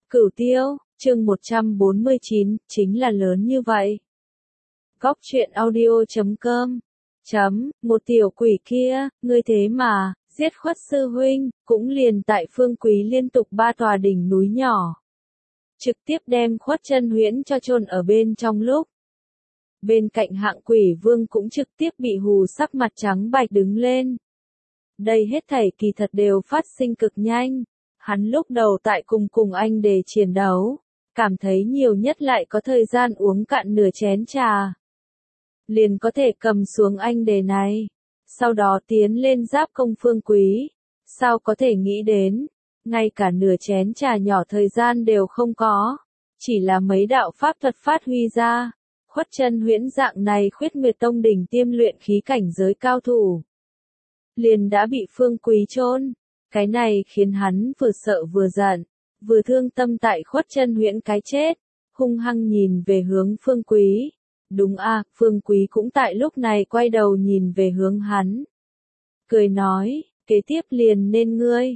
Cửu Tiêu, chương 149, chính là lớn như vậy. Góc truyện audio.com Một tiểu quỷ kia, ngươi thế mà, giết Khuất sư huynh, cũng liền tại Phương Quý liên tục 3 tòa đỉnh núi nhỏ. Trực tiếp đem Khuất Chân Huyễn cho chôn ở bên trong lúc. Bên cạnh Hạng Quỷ Vương cũng trực tiếp bị hù sắc mặt trắng bạch đứng lên. Đây hết thảy kỳ thật đều phát sinh cực nhanh. Hắn lúc đầu tại cùng anh để chiến đấu, cảm thấy nhiều nhất lại có thời gian uống cạn nửa chén trà. Liền có thể cầm xuống anh đề này, sau đó tiến lên giáp công Phương Quý. Sao có thể nghĩ đến, ngay cả nửa chén trà nhỏ thời gian đều không có, chỉ là mấy đạo pháp thuật phát huy ra. Khuất Chân Huyễn dạng này Khuyết Nguyệt Tông đỉnh tiêm luyện khí cảnh giới cao thủ, liền đã bị Phương Quý chôn. Cái này khiến hắn vừa sợ vừa giận, vừa thương tâm tại Khuất Chân Huyễn cái chết, hung hăng nhìn về hướng Phương Quý. Đúng à, Phương Quý cũng tại lúc này quay đầu nhìn về hướng hắn. Cười nói, kế tiếp liền nên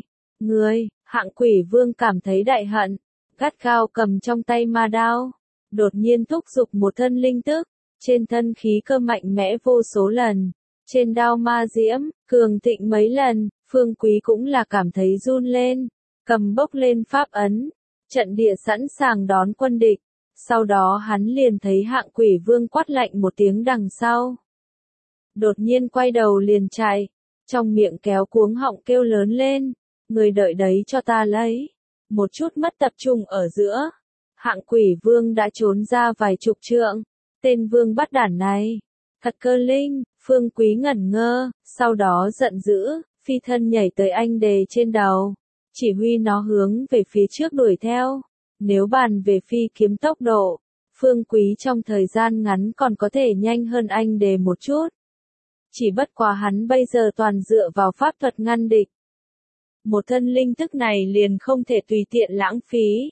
ngươi, Hạng Quỷ Vương cảm thấy đại hận, gắt gao cầm trong tay ma đao, đột nhiên thúc giục một thân linh tức, trên thân khí cơ mạnh mẽ vô số lần, trên đao ma diễm, cường thịnh mấy lần. Phương Quý cũng là cảm thấy run lên, cầm bốc lên pháp ấn, trận địa sẵn sàng đón quân địch. Sau đó hắn liền thấy Hạng Quỷ Vương quát lạnh một tiếng đằng sau. Đột nhiên quay đầu liền chạy, trong miệng kéo cuống họng kêu lớn lên, người đợi đấy cho ta lấy. Một chút mất tập trung ở giữa, Hạng Quỷ Vương đã trốn ra vài chục trượng. Tên vương bắt đản này, thật cơ linh. Phương Quý ngẩn ngơ, sau đó giận dữ, phi thân nhảy tới anh đề trên đầu, chỉ huy nó hướng về phía trước đuổi theo. Nếu bàn về phi kiếm tốc độ, Phương Quý trong thời gian ngắn còn có thể nhanh hơn anh đề một chút. Chỉ bất quá hắn bây giờ toàn dựa vào pháp thuật ngăn địch. Một thân linh thức này liền không thể tùy tiện lãng phí.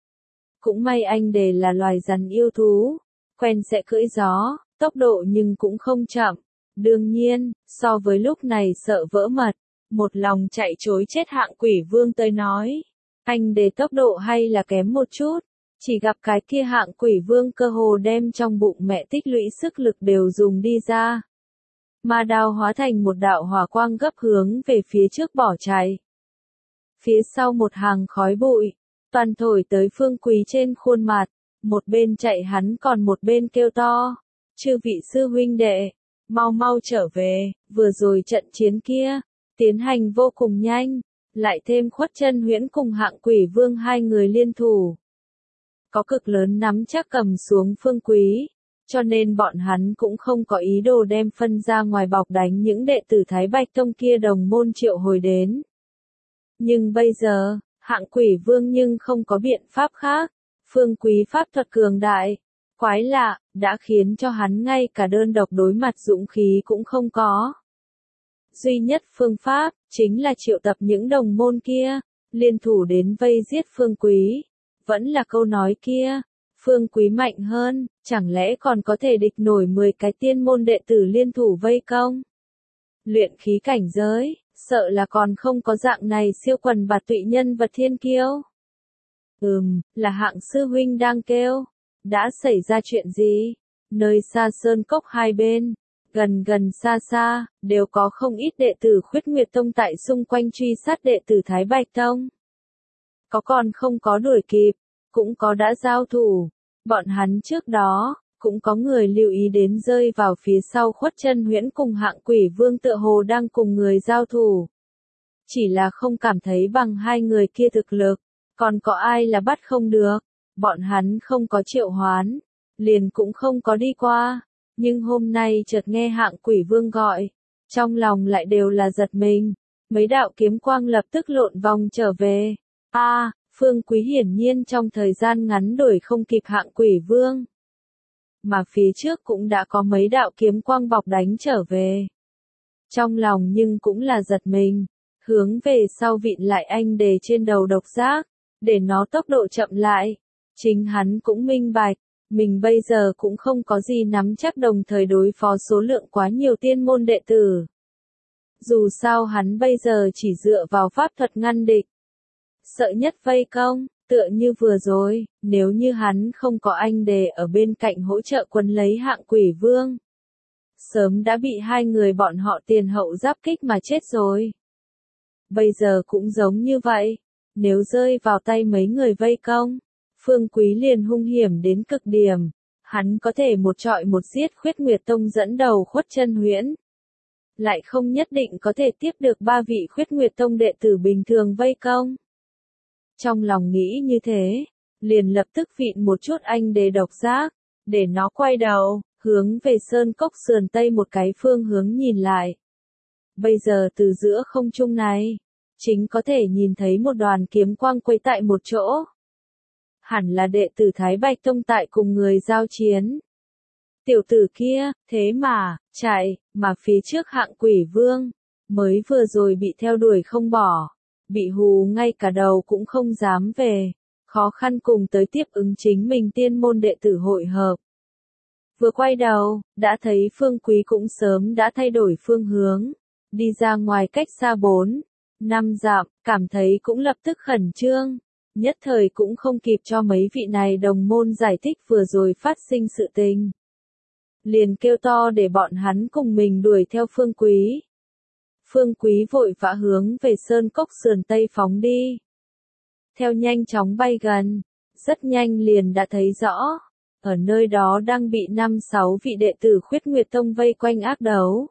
Cũng may anh đề là loài rắn yêu thú, quen sẽ cưỡi gió, tốc độ nhưng cũng không chậm. Đương nhiên, so với lúc này sợ vỡ mật, một lòng chạy trối chết Hạng Quỷ Vương tới nói, anh đề tốc độ hay là kém một chút. Chỉ gặp cái kia Hạng Quỷ Vương cơ hồ đem trong bụng mẹ tích lũy sức lực đều dùng đi ra. Ma đao hóa thành một đạo hỏa quang gấp hướng về phía trước bỏ chạy. Phía sau một hàng khói bụi, toàn thổi tới Phương Quý trên khuôn mặt, một bên chạy hắn còn một bên kêu to, chư vị sư huynh đệ, mau trở về, vừa rồi trận chiến kia, tiến hành vô cùng nhanh, lại thêm Khuất Chân Huyễn cùng Hạng Quỷ Vương hai người liên thủ. Có cực lớn nắm chắc cầm xuống Phương Quý, cho nên bọn hắn cũng không có ý đồ đem phân ra ngoài bọc đánh những đệ tử Thái Bạch Tông kia đồng môn triệu hồi đến. Nhưng bây giờ, Hạng Quỷ Vương nhưng không có biện pháp khác, Phương Quý pháp thuật cường đại. Quái lạ, đã khiến cho hắn ngay cả đơn độc đối mặt dũng khí cũng không có. Duy nhất phương pháp, chính là triệu tập những đồng môn kia, liên thủ đến vây giết Phương Quý. Vẫn là câu nói kia, Phương Quý mạnh hơn, chẳng lẽ còn có thể địch nổi 10 cái tiên môn đệ tử liên thủ vây công? Luyện khí cảnh giới, sợ là còn không có dạng này siêu quần bạt tụy nhân vật thiên kiêu. Là Hạng sư huynh đang kêu. Đã xảy ra chuyện gì? Nơi xa sơn cốc hai bên, gần xa, đều có không ít đệ tử Khuyết Nguyệt Tông tại xung quanh truy sát đệ tử Thái Bạch Tông. Có còn không có đuổi kịp, cũng có đã giao thủ. Bọn hắn trước đó, cũng có người lưu ý đến rơi vào phía sau Khuất Chân Huyễn cùng Hạng Quỷ Vương tựa hồ đang cùng người giao thủ. Chỉ là không cảm thấy bằng hai người kia thực lực, còn có ai là bắt không được. Bọn hắn không có triệu hoán, liền cũng không có đi qua, nhưng hôm nay chợt nghe Hạng Quỷ Vương gọi, trong lòng lại đều là giật mình, mấy đạo kiếm quang lập tức lộn vòng trở về. Phương Quý hiển nhiên trong thời gian ngắn đuổi không kịp Hạng Quỷ Vương, mà phía trước cũng đã có mấy đạo kiếm quang bọc đánh trở về. Trong lòng nhưng cũng là giật mình, hướng về sau vịn lại anh đề trên đầu độc giác, để nó tốc độ chậm lại. Chính hắn cũng minh bạch, mình bây giờ cũng không có gì nắm chắc đồng thời đối phó số lượng quá nhiều tiên môn đệ tử. Dù sao hắn bây giờ chỉ dựa vào pháp thuật ngăn địch. Sợ nhất vây công, Tựa như vừa rồi, nếu như hắn không có anh đề ở bên cạnh hỗ trợ quân lấy hạng quỷ vương, sớm đã bị hai người bọn họ tiền hậu giáp kích mà chết rồi. Bây giờ cũng giống như vậy, nếu rơi vào tay mấy người vây công, Phương Quý liền hung hiểm đến cực điểm, hắn có thể một trọi một giết Khuyết Nguyệt Tông dẫn đầu Khuất Chân Huyễn. Lại không nhất định có thể tiếp được ba vị Khuyết Nguyệt Tông đệ tử bình thường vây công. Trong lòng nghĩ như thế, liền lập tức vịn một chút anh đề độc giác, để nó quay đầu, hướng về sơn cốc sườn tây một cái phương hướng nhìn lại. Bây giờ từ giữa không trung này, chính có thể nhìn thấy một đoàn kiếm quang quấy tại một chỗ. Hẳn là đệ tử Thái Bạch Tông tại cùng người giao chiến. Tiểu tử kia, thế mà, chạy, mà phía trước hạng quỷ vương, mới vừa rồi bị theo đuổi không bỏ, bị hù ngay cả đầu cũng không dám về, khó khăn cùng tới tiếp ứng chính mình tiên môn đệ tử hội hợp. Vừa quay đầu, đã thấy Phương Quý cũng sớm đã thay đổi phương hướng, đi ra ngoài cách xa 4-5 dặm, cảm thấy cũng lập tức khẩn trương, nhất thời cũng không kịp cho mấy vị này đồng môn giải thích vừa rồi phát sinh sự tình. Liền kêu to để bọn hắn cùng mình đuổi theo Phương Quý. Phương Quý vội vã hướng về sơn cốc sườn tây phóng đi. Theo nhanh chóng bay gần, rất nhanh liền đã thấy rõ, ở nơi đó đang bị 5-6 vị đệ tử Khuyết Nguyệt Tông vây quanh ác đấu.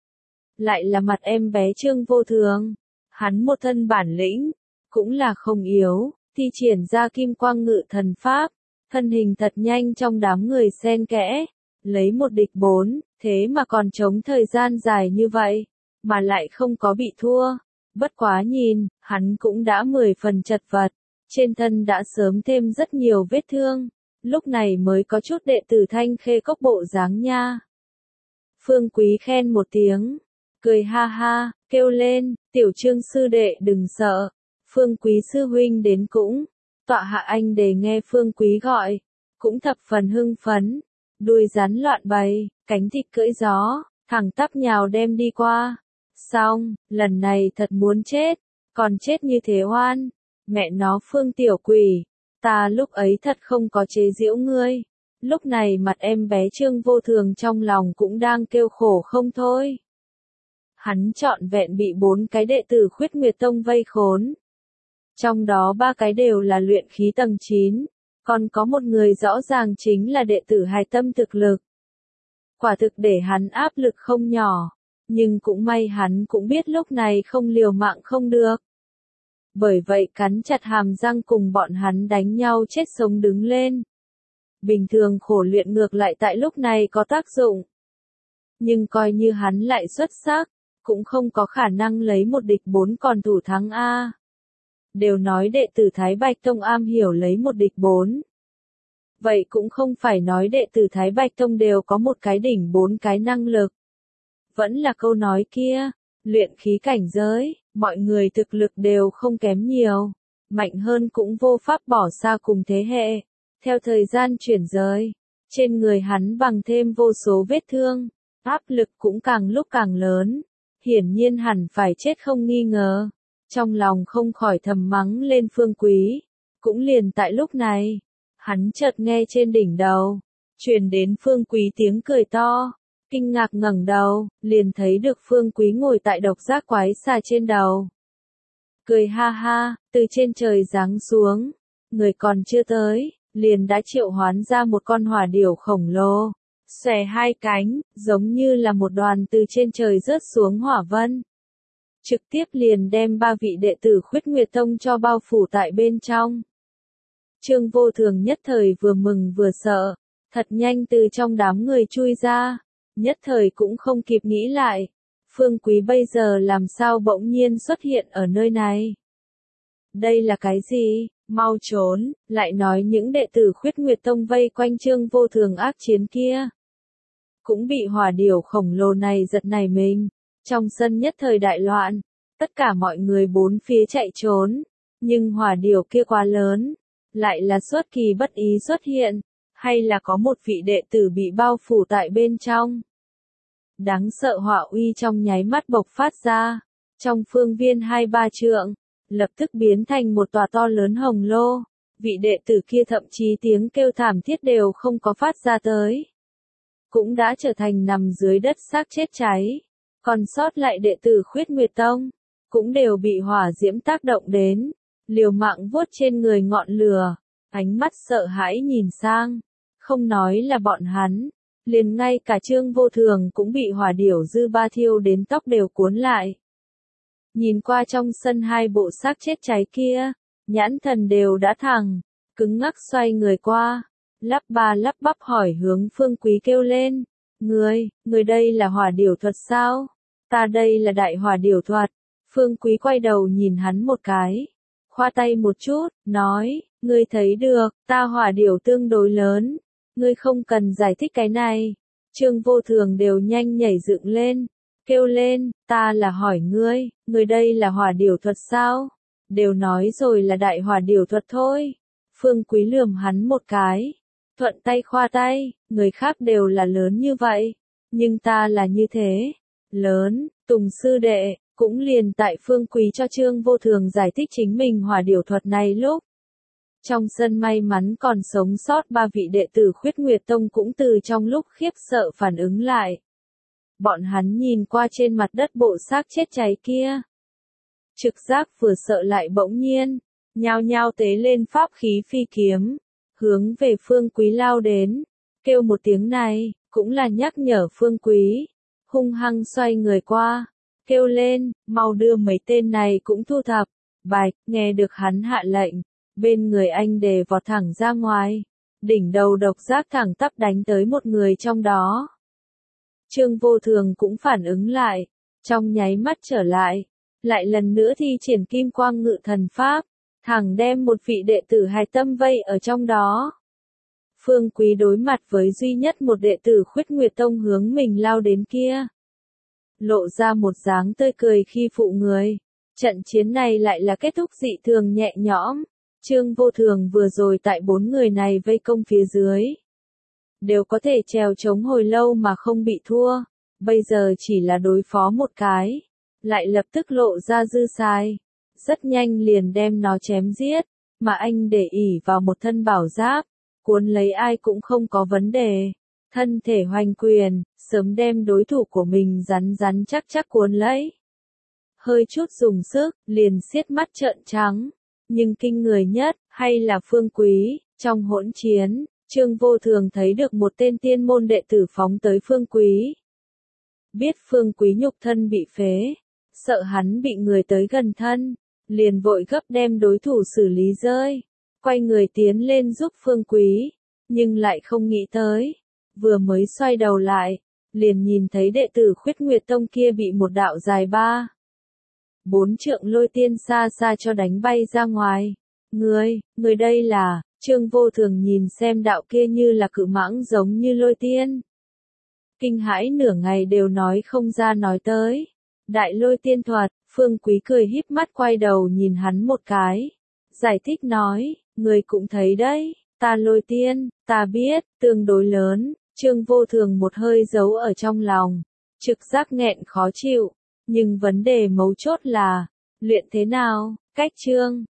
Lại là mặt em bé Trương Vô Thường, hắn một thân bản lĩnh, cũng là không yếu, thi triển ra kim quang ngự thần pháp, thân hình thật nhanh trong đám người xen kẽ, lấy một địch 4, thế mà còn chống thời gian dài như vậy, mà lại không có bị thua. Bất quá nhìn, hắn cũng đã 10 phần chật vật, trên thân đã sớm thêm rất nhiều vết thương, lúc này mới có chút đệ tử Thanh Khê Cốc bộ dáng nha. Phương Quý khen một tiếng, cười ha ha, kêu lên, tiểu Trương sư đệ đừng sợ, Phương Quý sư huynh đến cũng. Tọa hạ anh để nghe Phương Quý gọi, cũng thập phần hưng phấn, đuôi rắn loạn bày, cánh thịt cưỡi gió, thẳng tắp nhào đem đi qua. Xong, lần này thật muốn chết, còn chết như thế oan, mẹ nó Phương tiểu quỷ, ta lúc ấy thật không có chế giễu ngươi. Lúc này mặt em bé Trương Vô Thường trong lòng cũng đang kêu khổ không thôi. Hắn trọn vẹn bị 4 cái đệ tử Khuyết Nguyệt Tông vây khốn. Trong đó 3 cái đều là luyện khí tầng 9, còn có một người rõ ràng chính là đệ tử hài tâm thực lực. Quả thực để hắn áp lực không nhỏ, nhưng cũng may hắn cũng biết lúc này không liều mạng không được. Bởi vậy cắn chặt hàm răng cùng bọn hắn đánh nhau chết sống đứng lên. Bình thường khổ luyện ngược lại tại lúc này có tác dụng. Nhưng coi như hắn lại xuất sắc, cũng không có khả năng lấy một địch 4 còn thủ thắng A. Đều nói đệ tử Thái Bạch Tông am hiểu lấy một địch 4. Vậy cũng không phải nói đệ tử Thái Bạch Tông đều có một cái đỉnh 4 cái năng lực. Vẫn là câu nói kia, luyện khí cảnh giới, mọi người thực lực đều không kém nhiều, mạnh hơn cũng vô pháp bỏ xa cùng thế hệ. Theo thời gian chuyển rời, trên người hắn bằng thêm vô số vết thương, áp lực cũng càng lúc càng lớn, hiển nhiên hẳn phải chết không nghi ngờ. Trong lòng không khỏi thầm mắng lên Phương Quý, cũng liền tại lúc này, hắn chợt nghe trên đỉnh đầu, truyền đến Phương Quý tiếng cười to, kinh ngạc ngẩng đầu, liền thấy được Phương Quý ngồi tại độc giác quái xà trên đầu. Cười ha ha, từ trên trời giáng xuống, người còn chưa tới, liền đã triệu hoán ra một con hỏa điểu khổng lồ, xòe hai cánh, giống như là một đoàn từ trên trời rớt xuống hỏa vân. Trực tiếp liền đem 3 vị đệ tử Khuyết Nguyệt Tông cho bao phủ tại bên trong. Trương Vô Thường nhất thời vừa mừng vừa sợ, thật nhanh từ trong đám người chui ra, nhất thời cũng không kịp nghĩ lại, Phương Quý bây giờ làm sao bỗng nhiên xuất hiện ở nơi này. Đây là cái gì, mau trốn, lại nói những đệ tử Khuyết Nguyệt Tông vây quanh Trương Vô Thường ác chiến kia. Cũng bị hỏa điểu khổng lồ này giật nảy mình. Trong sân nhất thời đại loạn, tất cả mọi người bốn phía chạy trốn, nhưng hỏa điểu kia quá lớn, lại là xuất kỳ bất ý xuất hiện, hay là có một vị đệ tử bị bao phủ tại bên trong. Đáng sợ hỏa uy trong nháy mắt bộc phát ra, trong phương viên 2-3 trượng, lập tức biến thành một tòa to lớn hồng lô, Vị đệ tử kia thậm chí tiếng kêu thảm thiết đều không có phát ra tới. Cũng đã trở thành nằm dưới đất xác chết cháy. Còn sót lại đệ tử Khuyết Nguyệt Tông, cũng đều bị hỏa diễm tác động đến, liều mạng vuốt trên người ngọn lửa, ánh mắt sợ hãi nhìn sang. Không nói là bọn hắn, liền ngay cả Trương Vô Thường cũng bị hỏa điểu dư ba thiêu đến tóc đều cuốn lại. Nhìn qua trong sân hai bộ xác chết cháy kia, nhãn thần đều đã thẳng, cứng ngắc xoay người qua, lắp ba lắp bắp hỏi hướng Phương Quý kêu lên. Người đây là hỏa điểu thuật sao? Ta đây là đại hỏa điểu thuật. Phương Quý quay đầu nhìn hắn một cái, khoa tay một chút, nói, ngươi thấy được, ta hỏa điểu tương đối lớn, ngươi không cần giải thích cái này. Trương Vô Thường đều nhanh nhảy dựng lên, kêu lên, ta là hỏi ngươi đây là hỏa điểu thuật sao? Đều nói rồi là đại hỏa điểu thuật thôi. Phương Quý lườm hắn một cái, thuận tay khoa tay, người khác đều là lớn như vậy, nhưng ta là như thế, lớn. Tùng sư đệ, cũng liền tại Phương Quý cho Trương Vô Thường giải thích chính mình hỏa điểu thuật này lúc. Trong sân may mắn còn sống sót ba vị đệ tử Khuyết Nguyệt Tông cũng từ trong lúc khiếp sợ phản ứng lại. Bọn hắn nhìn qua trên mặt đất bộ xác chết cháy kia. Trực giác vừa sợ lại bỗng nhiên, nhao nhao tế lên pháp khí phi kiếm, hướng về Phương Quý lao đến, kêu một tiếng này, cũng là nhắc nhở Phương Quý. Hung hăng xoay người qua, kêu lên, mau đưa mấy tên này cũng thu thập. Bạch, nghe được hắn hạ lệnh, bên người anh đề vọt thẳng ra ngoài, đỉnh đầu độc giác thẳng tắp đánh tới một người trong đó. Trương Vô Thường cũng phản ứng lại, trong nháy mắt trở lại lần nữa thi triển kim quang ngự thần pháp, thẳng đem một vị đệ tử hài tâm vây ở trong đó. Phương Quý đối mặt với duy nhất một đệ tử Khuyết Nguyệt Tông hướng mình lao đến kia, lộ ra một dáng tươi cười khi phụ người. Trận chiến này lại là kết thúc dị thường nhẹ nhõm. Trương Vô Thường vừa rồi tại 4 người này vây công phía dưới, đều có thể trèo chống hồi lâu mà không bị thua. Bây giờ chỉ là đối phó một cái, lại lập tức lộ ra dư sai. Rất nhanh liền đem nó chém giết, mà anh để ỷ vào một thân bảo giáp, cuốn lấy ai cũng không có vấn đề. Thân thể hoành quyền, sớm đem đối thủ của mình rắn rắn chắc chắc cuốn lấy. Hơi chút dùng sức, liền xiết mắt trợn trắng. Nhưng kinh người nhất, hay là Phương Quý. Trong hỗn chiến, Trương Vô Thường thấy được một tên tiên môn đệ tử phóng tới Phương Quý. Biết Phương Quý nhục thân bị phế, sợ hắn bị người tới gần thân, liền vội gấp đem đối thủ xử lý rơi. Quay người tiến lên giúp Phương Quý, nhưng lại không nghĩ tới. Vừa mới xoay đầu lại, liền nhìn thấy đệ tử Khuyết Nguyệt Tông kia bị một đạo dài 3-4 trượng lôi tiên xa xa cho đánh bay ra ngoài. Người đây là, Trương Vô Thường nhìn xem đạo kia như là cự mãng giống như lôi tiên. Kinh hãi nửa ngày đều nói không ra nói tới. Đại lôi tiên thuật, Phương Quý cười híp mắt quay đầu nhìn hắn một cái. Giải thích nói, người cũng thấy đấy, ta lôi tiên, ta biết, tương đối lớn. Trương Vô Thường một hơi giấu ở trong lòng, trực giác nghẹn khó chịu, nhưng vấn đề mấu chốt là, luyện thế nào, cách Trương